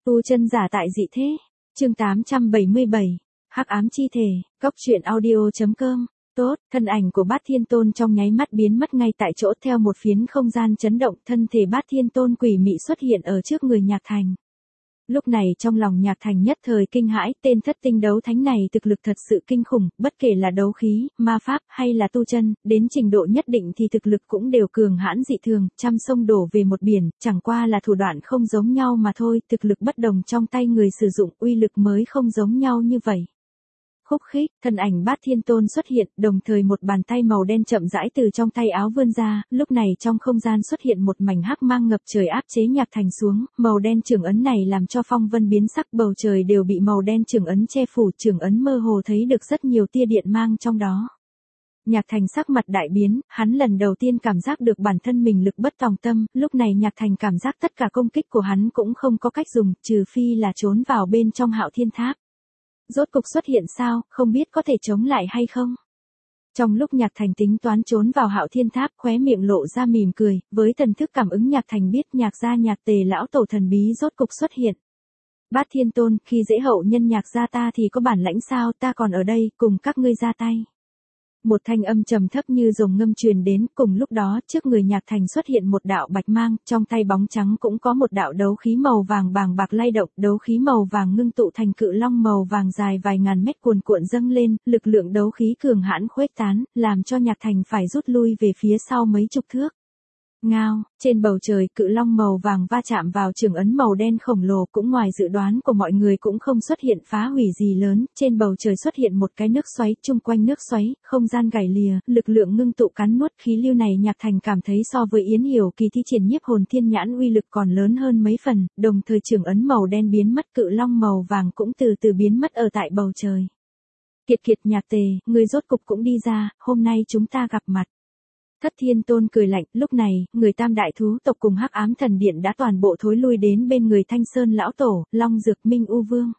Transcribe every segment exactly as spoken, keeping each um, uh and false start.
Tu chân giả tại dị thế. Chương tám trăm bảy mươi bảy. Hắc ám chi thể. Cốc truyện audio.com. Tốt, thân ảnh của Bát Thiên Tôn trong nháy mắt biến mất ngay tại chỗ theo một phiến không gian chấn động, thân thể Bát Thiên Tôn quỷ mị xuất hiện ở trước người Nhạc Thành. Lúc này trong lòng Nhạc Thành nhất thời kinh hãi, tên thất tinh đấu thánh này thực lực thật sự kinh khủng, bất kể là đấu khí, ma pháp hay là tu chân, đến trình độ nhất định thì thực lực cũng đều cường hãn dị thường, trăm sông đổ về một biển, chẳng qua là thủ đoạn không giống nhau mà thôi, thực lực bất đồng trong tay người sử dụng, uy lực mới không giống nhau như vậy. Khúc khích, thân ảnh Bát Thiên Tôn xuất hiện, đồng thời một bàn tay màu đen chậm rãi từ trong tay áo vươn ra, lúc này trong không gian xuất hiện một mảnh hắc mang ngập trời áp chế Nhạc Thành xuống, màu đen chưởng ấn này làm cho phong vân biến sắc, bầu trời đều bị màu đen chưởng ấn che phủ, chưởng ấn mơ hồ thấy được rất nhiều tia điện mang trong đó. Nhạc Thành sắc mặt đại biến, hắn lần đầu tiên cảm giác được bản thân mình lực bất tòng tâm, lúc này Nhạc Thành cảm giác tất cả công kích của hắn cũng không có cách dùng, trừ phi là trốn vào bên trong Hạo Thiên Tháp. Rốt cục xuất hiện sao, không biết có thể chống lại hay không? Trong lúc Nhạc Thành tính toán trốn vào Hạo Thiên Tháp, khóe miệng lộ ra mỉm cười, với thần thức cảm ứng Nhạc Thành biết Nhạc gia Nhạc Tề lão tổ thần bí rốt cục xuất hiện. Bát Thiên Tôn, khi dễ hậu nhân Nhạc gia ta thì có bản lãnh sao, ta còn ở đây, cùng các ngươi ra tay. Một thanh âm trầm thấp như rồng ngâm truyền đến, cùng lúc đó, trước người Nhạc Thành xuất hiện một đạo bạch mang, trong tay bóng trắng cũng có một đạo đấu khí màu vàng bàng bạc lay động, đấu khí màu vàng ngưng tụ thành cự long màu vàng dài vài ngàn mét cuồn cuộn dâng lên, lực lượng đấu khí cường hãn khuếch tán, làm cho Nhạc Thành phải rút lui về phía sau mấy chục thước. Ngao, trên bầu trời cự long màu vàng va chạm vào chưởng ấn màu đen khổng lồ, cũng ngoài dự đoán của mọi người cũng không xuất hiện phá hủy gì lớn, trên bầu trời xuất hiện một cái nước xoáy, chung quanh nước xoáy, không gian gảy lìa, lực lượng ngưng tụ cắn nuốt khí lưu này Nhạc Thành cảm thấy so với Yến Hiểu Kỳ thi triển nhiếp hồn thiên nhãn uy lực còn lớn hơn mấy phần, đồng thời chưởng ấn màu đen biến mất, cự long màu vàng cũng từ từ biến mất ở tại bầu trời. Kiệt kiệt Nhạc Tề, người rốt cục cũng đi ra, hôm nay chúng ta gặp mặt. Thất Thiên Tôn cười lạnh, lúc này, người Tam Đại Thú tộc cùng Hắc Ám Thần Điện đã toàn bộ thối lui đến bên người Thanh Sơn Lão Tổ, Long Dược Minh U Vương.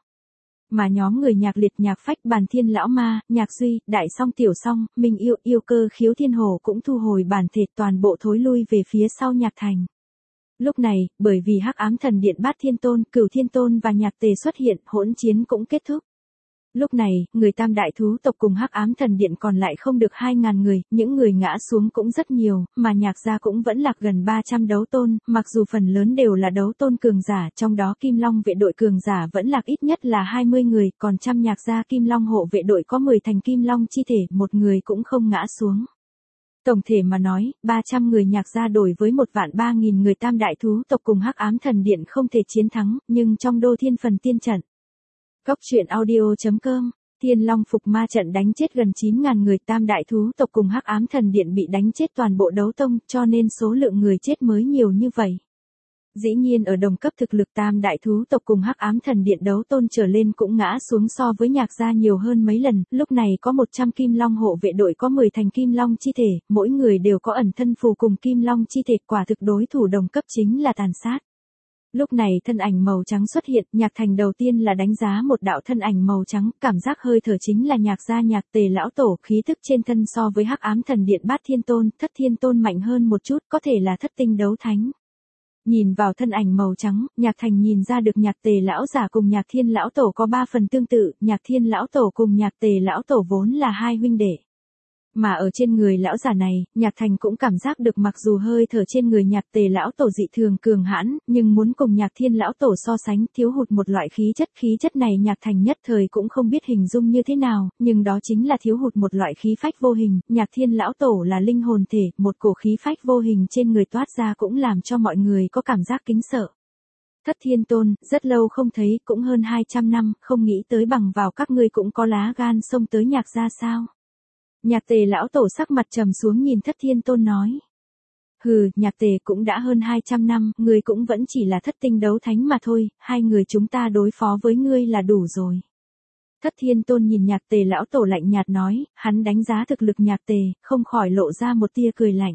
Mà nhóm người Nhạc Liệt Nhạc Phách Bàn Thiên Lão Ma, Nhạc Duy, Đại Song Tiểu Song, Minh Yêu, Yêu Cơ Khiếu Thiên Hồ cũng thu hồi bản thể toàn bộ thối lui về phía sau Nhạc Thành. Lúc này, bởi vì Hắc Ám Thần Điện Bát Thiên Tôn, Cửu Thiên Tôn và Nhạc Tề xuất hiện, hỗn chiến cũng kết thúc. Lúc này, người Tam Đại Thú tộc cùng Hắc Ám Thần Điện còn lại không được hai ngàn người, những người ngã xuống cũng rất nhiều, mà Nhạc gia cũng vẫn lạc gần ba trăm đấu tôn, mặc dù phần lớn đều là đấu tôn cường giả, trong đó Kim Long vệ đội cường giả vẫn lạc ít nhất là hai mươi người, còn trăm Nhạc gia Kim Long hộ vệ đội có mười thành Kim Long chi thể, một người cũng không ngã xuống. Tổng thể mà nói, ba trăm người Nhạc gia đổi với một vạn ba nghìn người Tam Đại Thú tộc cùng Hắc Ám Thần Điện không thể chiến thắng, nhưng trong Đô Thiên Phần Tiên trận. Cốc truyện audio.com. Thiên Long Phục Ma trận đánh chết gần chín ngàn người, Tam Đại Thú tộc cùng Hắc Ám Thần Điện bị đánh chết toàn bộ đấu tông, cho nên số lượng người chết mới nhiều như vậy. Dĩ nhiên ở đồng cấp thực lực Tam Đại Thú tộc cùng Hắc Ám Thần Điện đấu tôn trở lên cũng ngã xuống so với Nhạc gia nhiều hơn mấy lần, lúc này có một trăm Kim Long hộ vệ đội có mười thành Kim Long chi thể, mỗi người đều có ẩn thân phù cùng Kim Long chi thể, quả thực đối thủ đồng cấp chính là tàn sát. Lúc này thân ảnh màu trắng xuất hiện, Nhạc Thành đầu tiên là đánh giá một đạo thân ảnh màu trắng, cảm giác hơi thở chính là Nhạc gia Nhạc Tề lão tổ, khí tức trên thân so với Hắc Ám Thần Điện Bát Thiên Tôn, Thất Thiên Tôn mạnh hơn một chút, có thể là thất tinh đấu thánh. Nhìn vào thân ảnh màu trắng, Nhạc Thành nhìn ra được Nhạc Tề lão giả cùng Nhạc Thiên lão tổ có ba phần tương tự, Nhạc Thiên lão tổ cùng Nhạc Tề lão tổ vốn là hai huynh đệ. Mà ở trên người lão giả này, Nhạc Thành cũng cảm giác được mặc dù hơi thở trên người Nhạc Tề lão tổ dị thường cường hãn, nhưng muốn cùng Nhạc Thiên lão tổ so sánh, thiếu hụt một loại khí chất, khí chất này Nhạc Thành nhất thời cũng không biết hình dung như thế nào, nhưng đó chính là thiếu hụt một loại khí phách vô hình, Nhạc Thiên lão tổ là linh hồn thể, một cổ khí phách vô hình trên người toát ra cũng làm cho mọi người có cảm giác kính sợ. Thất Thiên Tôn, rất lâu không thấy, cũng hơn hai trăm năm, không nghĩ tới bằng vào các ngươi cũng có lá gan xông tới Nhạc gia sao? Nhạc Tề lão tổ sắc mặt trầm xuống nhìn Thất Thiên Tôn nói. Hừ, Nhạc Tề cũng đã hơn hai trăm năm, ngươi cũng vẫn chỉ là thất tinh đấu thánh mà thôi, hai người chúng ta đối phó với ngươi là đủ rồi. Thất Thiên Tôn nhìn Nhạc Tề lão tổ lạnh nhạt nói, hắn đánh giá thực lực Nhạc Tề, không khỏi lộ ra một tia cười lạnh.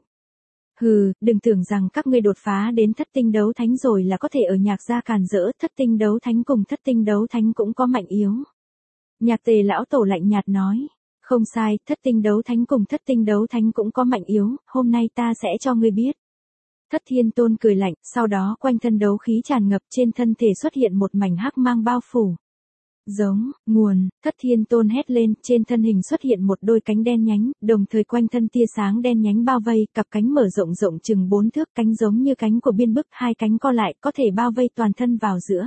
Hừ, đừng tưởng rằng các ngươi đột phá đến thất tinh đấu thánh rồi là có thể ở Nhạc gia càn rỡ, thất tinh đấu thánh cùng thất tinh đấu thánh cũng có mạnh yếu. Nhạc Tề lão tổ lạnh nhạt nói. Không sai, thất tinh đấu thánh cùng thất tinh đấu thánh cũng có mạnh yếu, hôm nay ta sẽ cho ngươi biết. Thất Thiên Tôn cười lạnh, sau đó quanh thân đấu khí tràn ngập, trên thân thể xuất hiện một mảnh hắc mang bao phủ. Giống, nguồn, Thất Thiên Tôn hét lên, trên thân hình xuất hiện một đôi cánh đen nhánh, đồng thời quanh thân tia sáng đen nhánh bao vây, cặp cánh mở rộng rộng chừng bốn thước, cánh giống như cánh của biên bức, hai cánh co lại, có thể bao vây toàn thân vào giữa.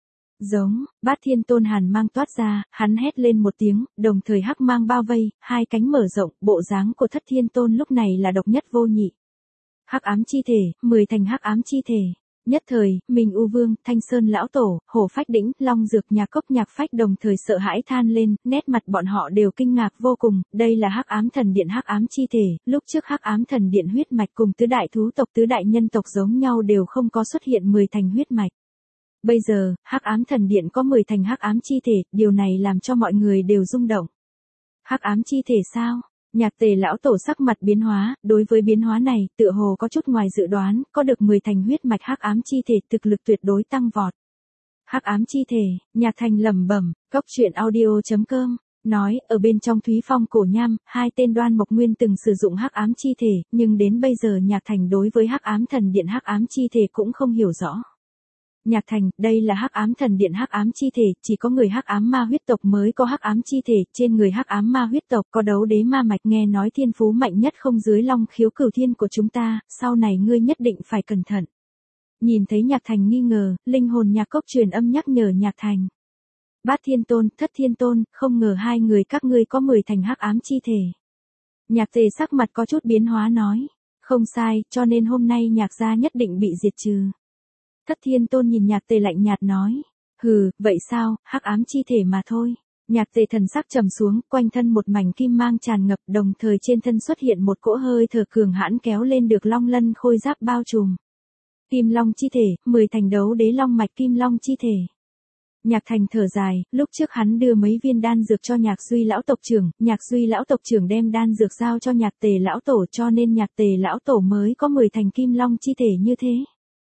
Giống, Bát Thiên Tôn hàn mang toát ra, hắn hét lên một tiếng, đồng thời hắc mang bao vây, hai cánh mở rộng, bộ dáng của Thất Thiên Tôn lúc này là độc nhất vô nhị. Hắc ám chi thể, mười thành hắc ám chi thể. Nhất thời, Minh U Vương, Thanh Sơn lão tổ, Hổ Phách Đỉnh, Long Dược Nhạc Cốc Nhạc Phách đồng thời sợ hãi than lên, nét mặt bọn họ đều kinh ngạc vô cùng, đây là Hắc Ám Thần Điện hắc ám chi thể, lúc trước Hắc Ám Thần Điện huyết mạch cùng tứ đại thú tộc tứ đại nhân tộc giống nhau đều không có xuất hiện mười thành huyết mạch. Bây giờ, Hắc Ám Thần Điện có mười thành hắc ám chi thể, điều này làm cho mọi người đều rung động. Hắc ám chi thể sao? Nhạc Tề lão tổ sắc mặt biến hóa, đối với biến hóa này, tựa hồ có chút ngoài dự đoán, có được mười thành huyết mạch hắc ám chi thể, thực lực tuyệt đối tăng vọt. Hắc ám chi thể, Nhạc Thành lẩm bẩm, Cốc Truyện Audio chấm com nói, ở bên trong Thúy Phong Cổ Nham, hai tên Đoan Mộc Nguyên từng sử dụng hắc ám chi thể, nhưng đến bây giờ Nhạc Thành đối với Hắc Ám Thần Điện hắc ám chi thể cũng không hiểu rõ. Nhạc Thành, đây là Hắc Ám Thần Điện hắc ám chi thể, chỉ có người hắc ám ma huyết tộc mới có hắc ám chi thể, trên người hắc ám ma huyết tộc có đấu đế ma mạch, nghe nói thiên phú mạnh nhất không dưới Long Khiếu Cửu Thiên của chúng ta, sau này ngươi nhất định phải cẩn thận. Nhìn thấy Nhạc Thành nghi ngờ, linh hồn Nhạc Cốc truyền âm nhắc nhở Nhạc Thành. Bát Thiên Tôn, Thất Thiên Tôn, không ngờ hai người các ngươi có mười thành hắc ám chi thể. Nhạc Tề sắc mặt có chút biến hóa nói, không sai, cho nên hôm nay Nhạc gia nhất định bị diệt trừ. Thất Thiên Tôn nhìn Nhạc Tề lạnh nhạt nói, hừ, vậy sao, hắc ám chi thể mà thôi. Nhạc Tề thần sắc trầm xuống, quanh thân một mảnh kim mang tràn ngập, đồng thời trên thân xuất hiện một cỗ hơi thở cường hãn kéo lên được long lân khôi giáp bao trùm. Kim long chi thể, mười thành đấu đế long mạch kim long chi thể. Nhạc Thành thở dài, lúc trước hắn đưa mấy viên đan dược cho Nhạc Duy lão tộc trưởng, Nhạc Duy lão tộc trưởng đem đan dược giao cho Nhạc Tề lão tổ, cho nên Nhạc Tề lão tổ mới có mười thành kim long chi thể như thế.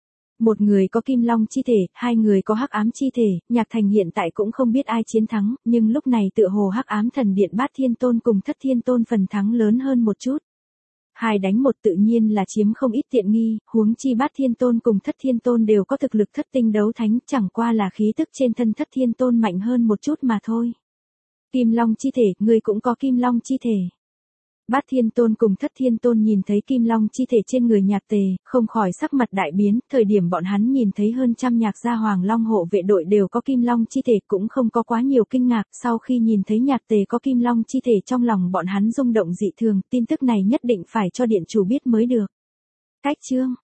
Một người có kim long chi thể, hai người có hắc ám chi thể, Nhạc Thành hiện tại cũng không biết ai chiến thắng, nhưng lúc này tựa hồ hắc ám thần điện Bát Thiên Tôn cùng Thất Thiên Tôn phần thắng lớn hơn một chút. Hai đánh một tự nhiên là chiếm không ít tiện nghi, huống chi Bát Thiên Tôn cùng Thất Thiên Tôn đều có thực lực thất tinh đấu thánh, chẳng qua là khí tức trên thân Thất Thiên Tôn mạnh hơn một chút mà thôi. Kim long chi thể, ngươi cũng có kim long chi thể. Bát Thiên Tôn cùng Thất Thiên Tôn nhìn thấy kim long chi thể trên người Nhạc Tề, không khỏi sắc mặt đại biến, thời điểm bọn hắn nhìn thấy hơn trăm Nhạc gia Hoàng Long hộ vệ đội đều có kim long chi thể cũng không có quá nhiều kinh ngạc, sau khi nhìn thấy Nhạc Tề có kim long chi thể trong lòng bọn hắn rung động dị thường, tin tức này nhất định phải cho điện chủ biết mới được. Cách chương